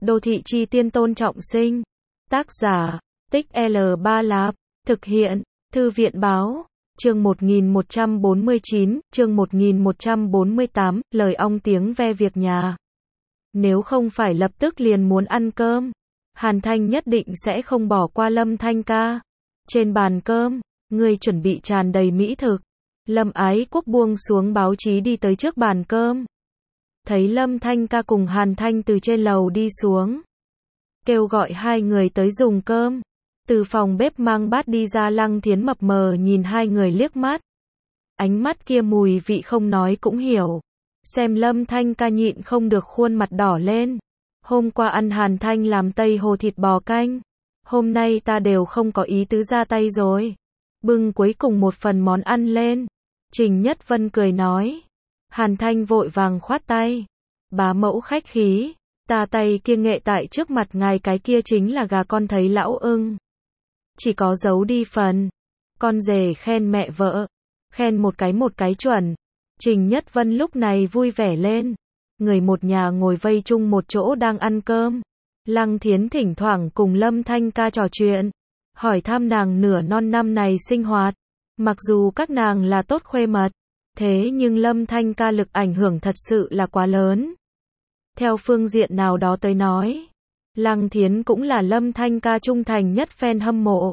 Đô thị chi tiên Tôn Trọng Sinh. Tác giả, Tích L3 Lạp. Thực hiện, Thư viện Báo. Chương 1149, chương 1148, lời ong tiếng ve việc nhà. Nếu không phải lập tức liền muốn ăn cơm, Hàn Thanh nhất định sẽ không bỏ qua Lâm Thanh ca. Trên bàn cơm, người chuẩn bị tràn đầy mỹ thực. Lâm Ái Quốc buông xuống báo chí đi tới trước bàn cơm. Thấy Lâm Thanh ca cùng Hàn Thanh từ trên lầu đi xuống. Kêu gọi hai người tới dùng cơm. Từ phòng bếp mang bát đi ra, Lăng Thiến mập mờ nhìn hai người liếc mắt. Ánh mắt kia mùi vị không nói cũng hiểu. Xem Lâm Thanh ca nhịn không được khuôn mặt đỏ lên. Hôm qua ăn Hàn Thanh làm Tây Hồ thịt bò canh. Hôm nay ta đều không có ý tứ ra tay rồi. Bưng cuối cùng một phần món ăn lên. Trình Nhất Vân cười nói. Hàn Thanh vội vàng khoát tay. Bá mẫu khách khí. Ta tay kia nghệ tại trước mặt ngài, cái kia chính là gà con thấy lão ưng. Chỉ có giấu đi phần. Con rể khen mẹ vợ. Khen một cái chuẩn. Trình Nhất Vân lúc này vui vẻ lên. Người một nhà ngồi vây chung một chỗ đang ăn cơm. Lăng Thiến thỉnh thoảng cùng Lâm Thanh ca trò chuyện. Hỏi thăm nàng nửa non năm này sinh hoạt. Mặc dù các nàng là tốt khuê mật. Thế nhưng Lâm Thanh ca lực ảnh hưởng thật sự là quá lớn. Theo phương diện nào đó tới nói, Lăng Thiến cũng là Lâm Thanh ca trung thành nhất fan hâm mộ.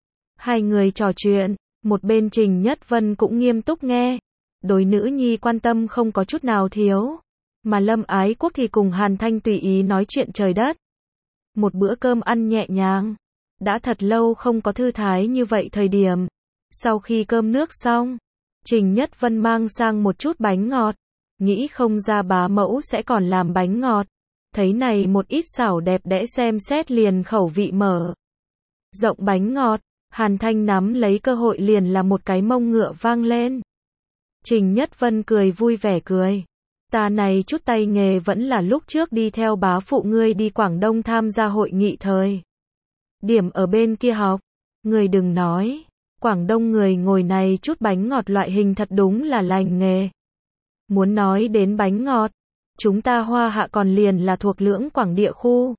Hai người trò chuyện, một bên Trình Nhất Vân cũng nghiêm túc nghe. Đối nữ nhi quan tâm không có chút nào thiếu. Mà Lâm Ái Quốc thì cùng Hàn Thanh tùy ý nói chuyện trời đất. Một bữa cơm ăn nhẹ nhàng. Đã thật lâu không có thư thái như vậy thời điểm. Sau khi cơm nước xong, Trình Nhất Vân mang sang một chút bánh ngọt. Nghĩ không ra bá mẫu sẽ còn làm bánh ngọt. Thấy này một ít xảo đẹp đẽ, xem xét liền khẩu vị mở rộng bánh ngọt. Hàn Thanh nắm lấy cơ hội liền là một cái mông ngựa vang lên. Trình Nhất Vân cười vui vẻ cười. Ta này chút tay nghề vẫn là lúc trước đi theo bá phụ ngươi đi Quảng Đông tham gia hội nghị thời điểm ở bên kia học. Người đừng nói, Quảng Đông người ngồi này chút bánh ngọt loại hình thật đúng là lành nghề. Muốn nói đến bánh ngọt, chúng ta Hoa Hạ còn liền là thuộc Lưỡng Quảng địa khu.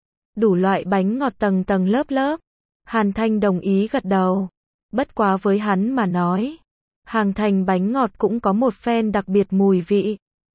Đủ loại bánh ngọt tầng tầng lớp lớp. Hàn Thanh đồng ý gật đầu. Bất quá với hắn mà nói, Hàng Thành bánh ngọt cũng có một phen đặc biệt mùi vị.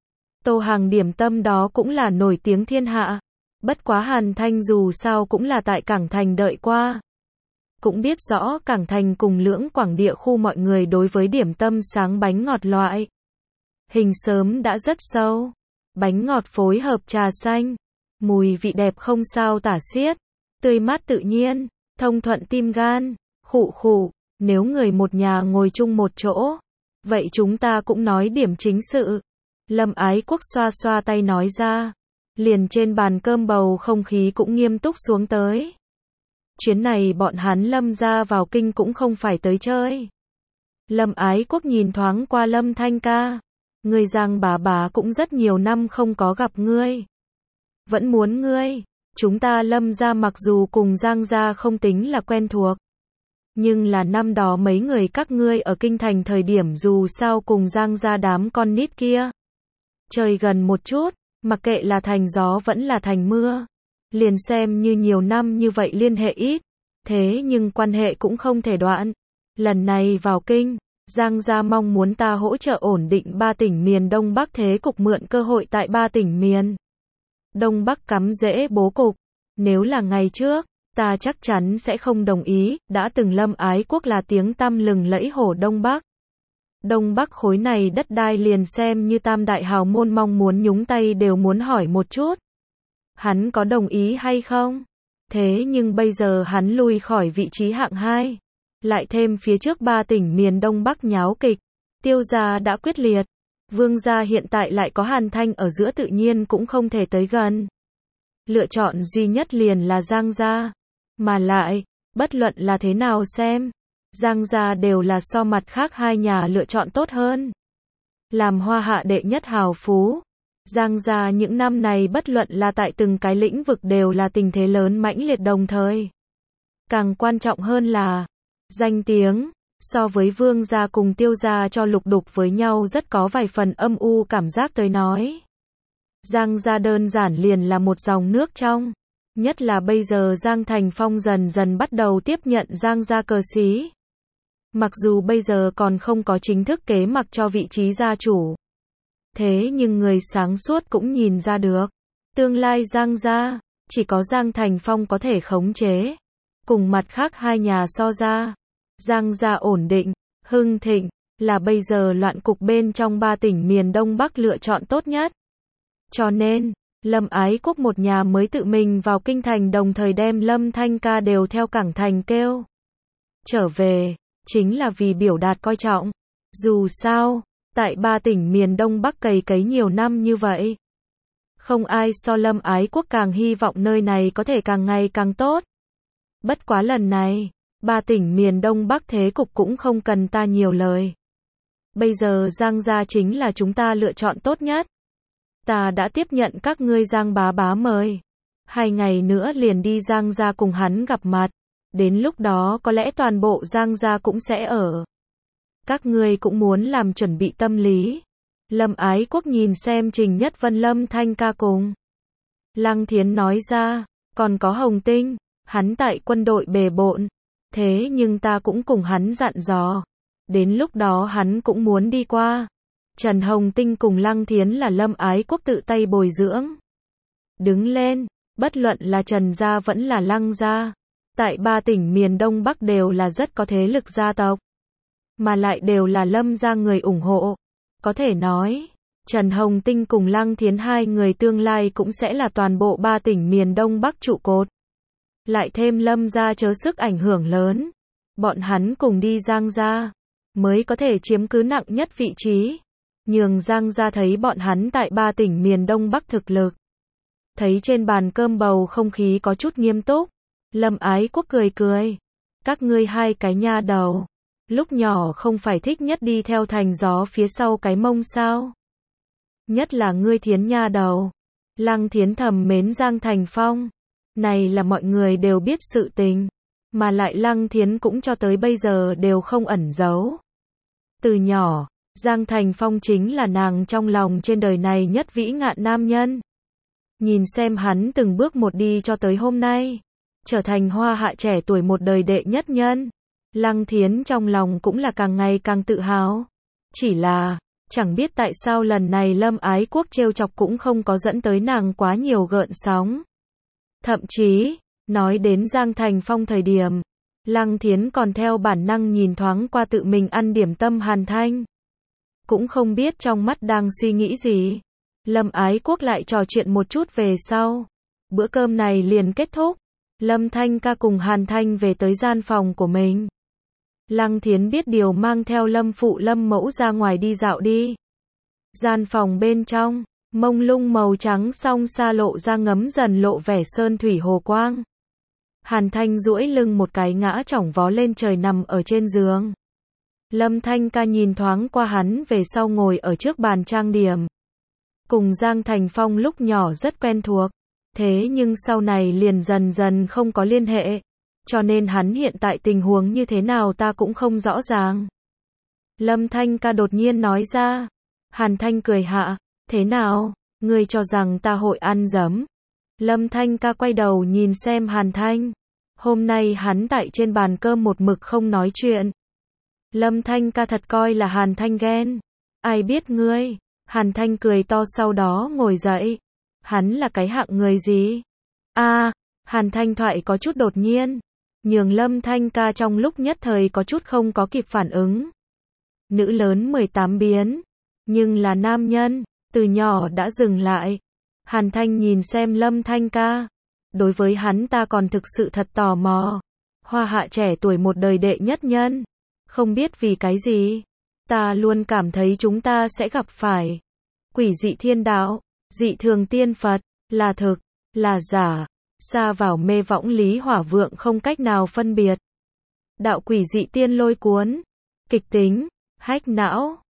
Tô Hàng điểm tâm đó cũng là nổi tiếng thiên hạ. Bất quá Hàn Thanh dù sao cũng là tại Cảng Thành đợi qua. Cũng biết rõ Cảng Thành cùng Lưỡng Quảng địa khu mọi người đối với điểm tâm sáng bánh ngọt loại hình sớm đã rất sâu. Bánh ngọt phối hợp trà xanh. Mùi vị đẹp không sao tả xiết. Tươi mát tự nhiên. Thông thuận tim gan. Khụ khụ. Nếu người một nhà ngồi chung một chỗ, vậy chúng ta cũng nói điểm chính sự. Lâm Ái Quốc xoa xoa tay nói ra. Liền trên bàn cơm bầu không khí cũng nghiêm túc xuống tới. Chuyến này bọn hắn Lâm ra vào kinh cũng không phải tới chơi. Lâm Ái Quốc nhìn thoáng qua Lâm Thanh ca. Người Giang bà cũng rất nhiều năm không có gặp ngươi. Vẫn muốn ngươi. Chúng ta Lâm ra mặc dù cùng Giang gia không tính là quen thuộc. Nhưng là năm đó mấy người các ngươi ở kinh thành thời điểm dù sao cùng Giang gia đám con nít kia. Chơi gần một chút, mặc kệ là thành gió vẫn là thành mưa. Liền xem như nhiều năm như vậy liên hệ ít. Thế nhưng quan hệ cũng không thể đoạn. Lần này vào kinh, Giang gia mong muốn ta hỗ trợ ổn định 3 tỉnh miền Đông Bắc thế cục, mượn cơ hội tại 3 tỉnh miền Đông Bắc cắm rễ bố cục. Nếu là ngày trước, ta chắc chắn sẽ không đồng ý. Đã từng Lâm Ái Quốc là tiếng tăm lừng lẫy Hồ Đông Bắc. Đông Bắc khối này đất đai liền xem như tam đại hào môn mong muốn nhúng tay đều muốn hỏi một chút. Hắn có đồng ý hay không? Thế nhưng bây giờ hắn lui khỏi vị trí hạng 2. Lại thêm phía trước 3 tỉnh miền Đông Bắc nháo kịch. Tiêu gia đã quyết liệt. Vương gia hiện tại lại có Hàn Thanh ở giữa, tự nhiên cũng không thể tới gần. Lựa chọn duy nhất liền là Giang gia. Mà lại, bất luận là thế nào xem, Giang gia đều là so mặt khác hai nhà lựa chọn tốt hơn. Làm Hoa Hạ đệ nhất hào phú, Giang gia những năm này bất luận là tại từng cái lĩnh vực đều là tình thế lớn mãnh liệt, đồng thời càng quan trọng hơn là danh tiếng. So với Vương gia cùng Tiêu gia cho lục đục với nhau rất có vài phần âm u cảm giác tới nói, Giang gia đơn giản liền là một dòng nước trong. Nhất là bây giờ Giang Thành Phong dần dần bắt đầu tiếp nhận Giang gia cờ xí. Mặc dù bây giờ còn không có chính thức kế mặc cho vị trí gia chủ. Thế nhưng người sáng suốt cũng nhìn ra được. Tương lai Giang gia, chỉ có Giang Thành Phong có thể khống chế. Cùng mặt khác hai nhà so ra. Giang gia ổn định, hưng thịnh, là bây giờ loạn cục bên trong 3 tỉnh miền Đông Bắc lựa chọn tốt nhất. Cho nên, Lâm Ái Quốc một nhà mới tự mình vào kinh thành đồng thời đem Lâm Thanh Ca đều theo cảng thành kêu trở về, chính là vì biểu đạt coi trọng. Dù sao, tại 3 tỉnh miền Đông Bắc cày cấy nhiều năm như vậy. Không ai so Lâm Ái Quốc càng hy vọng nơi này có thể càng ngày càng tốt. Bất quá lần này, 3 tỉnh miền Đông Bắc thế cục cũng không cần ta nhiều lời. Bây giờ Giang gia chính là chúng ta lựa chọn tốt nhất. Ta đã tiếp nhận các ngươi Giang bá bá mời. 2 ngày nữa liền đi Giang gia cùng hắn gặp mặt. Đến lúc đó có lẽ toàn bộ Giang gia cũng sẽ ở. Các ngươi cũng muốn làm chuẩn bị tâm lý. Lâm Ái Quốc nhìn xem Trình Nhất Vân Lâm Thanh Ca cùng Lăng Thiến nói ra, còn có Hồng Tinh, hắn tại quân đội bề bộn. Thế nhưng ta cũng cùng hắn dặn dò. Đến lúc đó hắn cũng muốn đi qua. Trần Hồng Tinh cùng Lăng Thiến là Lâm Ái Quốc tự tay bồi dưỡng. Đứng lên, bất luận là Trần gia vẫn là Lăng gia. Tại 3 tỉnh miền Đông Bắc đều là rất có thế lực gia tộc. Mà lại đều là Lâm gia người ủng hộ. Có thể nói, Trần Hồng Tinh cùng Lăng Thiến hai người tương lai cũng sẽ là toàn bộ 3 tỉnh miền Đông Bắc trụ cột. Lại thêm Lâm gia chớ sức ảnh hưởng lớn. Bọn hắn cùng đi Giang gia, mới có thể chiếm cứ nặng nhất vị trí. Nhường Giang gia thấy bọn hắn tại 3 tỉnh miền Đông Bắc thực lực. Thấy trên bàn cơm bầu không khí có chút nghiêm túc. Lâm Ái Quốc cười cười. Các ngươi hai cái nha đầu. Lúc nhỏ không phải thích nhất đi theo thành gió phía sau cái mông sao. Nhất là ngươi Thiến nha đầu. Lăng Thiến thầm mến Giang Thành Phong. Này là mọi người đều biết sự tình. Mà lại Lăng Thiến cũng cho tới bây giờ đều không ẩn giấu. Từ nhỏ, Giang Thành Phong chính là nàng trong lòng trên đời này nhất vĩ ngạn nam nhân. Nhìn xem hắn từng bước một đi cho tới hôm nay. Trở thành hoa hạ trẻ tuổi một đời đệ nhất nhân. Lăng Thiến trong lòng cũng là càng ngày càng tự hào. Chỉ là, chẳng biết tại sao lần này Lâm Ái Quốc trêu chọc cũng không có dẫn tới nàng quá nhiều gợn sóng. Thậm chí, nói đến Giang Thành Phong thời điểm, Lăng Thiến còn theo bản năng nhìn thoáng qua tự mình ăn điểm tâm Hàn Thanh. Cũng không biết trong mắt đang suy nghĩ gì. Lâm Ái Quốc lại trò chuyện một chút về sau. Bữa cơm này liền kết thúc. Lâm Thanh Ca cùng Hàn Thanh về tới gian phòng của mình. Lăng Thiến biết điều mang theo Lâm phụ Lâm mẫu ra ngoài đi dạo đi. Gian phòng bên trong, mông lung màu trắng song xa lộ ra ngấm dần lộ vẻ sơn thủy hồ quang. Hàn Thanh duỗi lưng một cái ngã chỏng vó lên trời nằm ở trên giường. Lâm Thanh Ca nhìn thoáng qua hắn về sau ngồi ở trước bàn trang điểm. Cùng Giang Thành Phong lúc nhỏ rất quen thuộc. Thế nhưng sau này liền dần dần không có liên hệ. Cho nên hắn hiện tại tình huống như thế nào ta cũng không rõ ràng. Lâm Thanh Ca đột nhiên nói ra. Hàn Thanh cười hạ. Thế nào, ngươi cho rằng ta hội ăn dấm? Lâm Thanh Ca quay đầu nhìn xem Hàn Thanh. Hôm nay hắn tại trên bàn cơm một mực không nói chuyện. Lâm Thanh Ca thật coi là Hàn Thanh ghen. Ai biết ngươi? Hàn Thanh cười to sau đó ngồi dậy. Hắn là cái hạng người gì? Hàn Thanh thoại có chút đột nhiên. Nhường Lâm Thanh Ca trong lúc nhất thời có chút không có kịp phản ứng. Nữ lớn 18 biến. Nhưng là nam nhân. Từ nhỏ đã dừng lại. Hàn Thanh nhìn xem Lâm Thanh Ca. Đối với hắn ta còn thực sự thật tò mò. Hoa hạ trẻ tuổi một đời đệ nhất nhân. Không biết vì cái gì. Ta luôn cảm thấy chúng ta sẽ gặp phải. Quỷ dị thiên đạo. Dị thường tiên Phật. Là thực. Là giả. Xa vào mê võng lý hỏa vượng không cách nào phân biệt. Đạo quỷ dị tiên lôi cuốn. Kịch tính. Hách não.